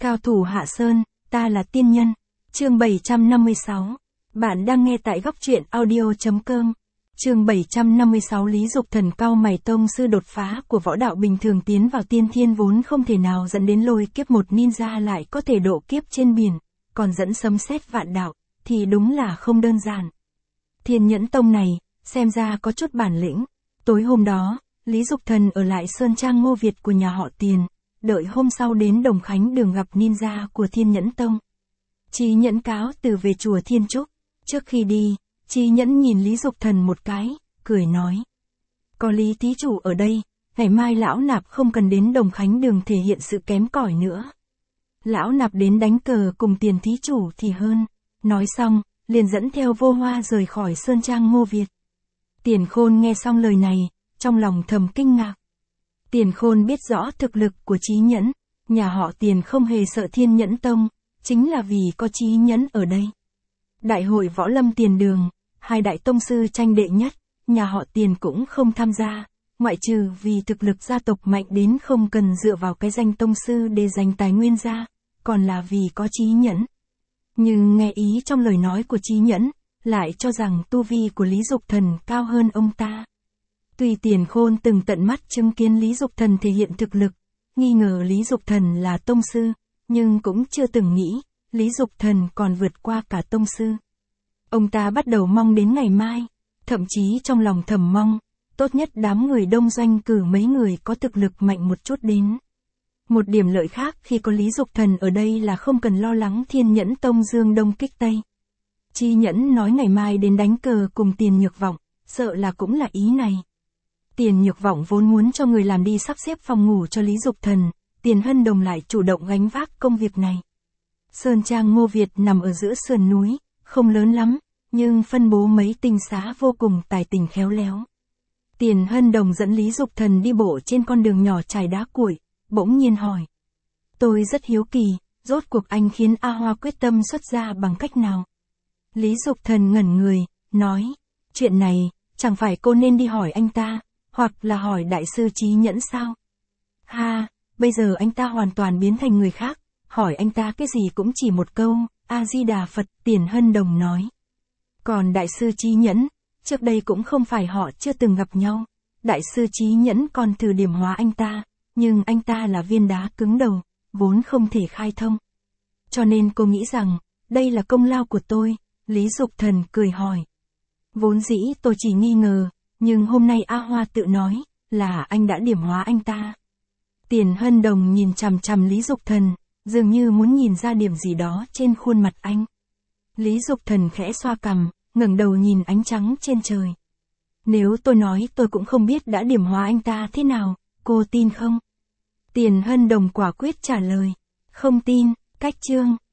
Cao thủ Hạ Sơn, ta là tiên nhân. Chương 756. Bạn đang nghe tại góc truyện audio.com. Chương 756 Lý Dục Thần cao mày tông sư đột phá của võ đạo bình thường tiến vào tiên thiên vốn không thể nào dẫn đến lôi kiếp, một ninja lại có thể độ kiếp trên biển, còn dẫn sấm sét vạn đạo, thì đúng là không đơn giản. Thiên Nhẫn Tông này, xem ra có chút bản lĩnh. Tối hôm đó, Lý Dục Thần ở lại Sơn Trang Ngô Việt của nhà họ Tiền, đợi hôm sau đến Đồng Khánh Đường gặp ninja của Thiên Nhẫn Tông. Chí Nhẫn cáo từ về chùa Thiên Trúc. Trước khi đi, Chí Nhẫn nhìn Lý Dục Thần một cái, cười nói. Có Lý thí chủ ở đây, ngày mai lão nạp không cần đến Đồng Khánh Đường thể hiện sự kém cỏi nữa. Lão nạp đến đánh cờ cùng Tiền thí chủ thì hơn. Nói xong, liền dẫn theo Vô Hoa rời khỏi Sơn Trang Ngô Việt. Tiền Khôn nghe xong lời này, trong lòng thầm kinh ngạc. Tiền Khôn biết rõ thực lực của Chí Nhẫn, nhà họ Tiền không hề sợ Thiên Nhẫn Tông, chính là vì có Chí Nhẫn ở đây. Đại hội võ lâm Tiền Đường, hai đại tông sư tranh đệ nhất, nhà họ Tiền cũng không tham gia, ngoại trừ vì thực lực gia tộc mạnh đến không cần dựa vào cái danh tông sư để giành tài nguyên ra, còn là vì có Chí Nhẫn. Nhưng nghe ý trong lời nói của Chí Nhẫn, lại cho rằng tu vi của Lý Dục Thần cao hơn ông ta. Tuy Tiền Khôn từng tận mắt chứng kiến Lý Dục Thần thể hiện thực lực, nghi ngờ Lý Dục Thần là tông sư, nhưng cũng chưa từng nghĩ, Lý Dục Thần còn vượt qua cả tông sư. Ông ta bắt đầu mong đến ngày mai, thậm chí trong lòng thầm mong, tốt nhất đám người đông doanh cử mấy người có thực lực mạnh một chút đến. Một điểm lợi khác khi có Lý Dục Thần ở đây là không cần lo lắng Thiên Nhẫn Tông dương đông kích tây. Chí Nhẫn nói ngày mai đến đánh cờ cùng Tiền Nhược Vọng, sợ là cũng là ý này. Tiền Nhược Vọng vốn muốn cho người làm đi sắp xếp phòng ngủ cho Lý Dục Thần, Tiền Hân Đồng lại chủ động gánh vác công việc này. Sơn Trang Ngô Việt nằm ở giữa sườn núi, không lớn lắm, nhưng phân bố mấy tinh xá vô cùng tài tình khéo léo. Tiền Hân Đồng dẫn Lý Dục Thần đi bộ trên con đường nhỏ trải đá cuội, bỗng nhiên hỏi. Tôi rất hiếu kỳ, rốt cuộc anh khiến A Hoa quyết tâm xuất gia bằng cách nào? Lý Dục Thần ngẩn người, nói, chuyện này, chẳng phải cô nên đi hỏi anh ta, hoặc là hỏi đại sư Chí Nhẫn sao? Ha, bây giờ anh ta hoàn toàn biến thành người khác, hỏi anh ta cái gì cũng chỉ một câu, A-di-đà Phật, Tiền Hân Đồng nói. Còn đại sư Chí Nhẫn, trước đây cũng không phải họ chưa từng gặp nhau, đại sư Chí Nhẫn còn thử điểm hóa anh ta, nhưng anh ta là viên đá cứng đầu, vốn không thể khai thông. Cho nên cô nghĩ rằng, đây là công lao của tôi, Lý Dục Thần cười hỏi. Vốn dĩ tôi chỉ nghi ngờ, nhưng hôm nay A Hoa tự nói, là anh đã điểm hóa anh ta. Tiền Hân Đồng nhìn chằm chằm Lý Dục Thần, dường như muốn nhìn ra điểm gì đó trên khuôn mặt anh. Lý Dục Thần khẽ xoa cằm, ngẩng đầu nhìn ánh trắng trên trời. Nếu tôi nói tôi cũng không biết đã điểm hóa anh ta thế nào, cô tin không? Tiền Hân Đồng quả quyết trả lời. Không tin, cách chương.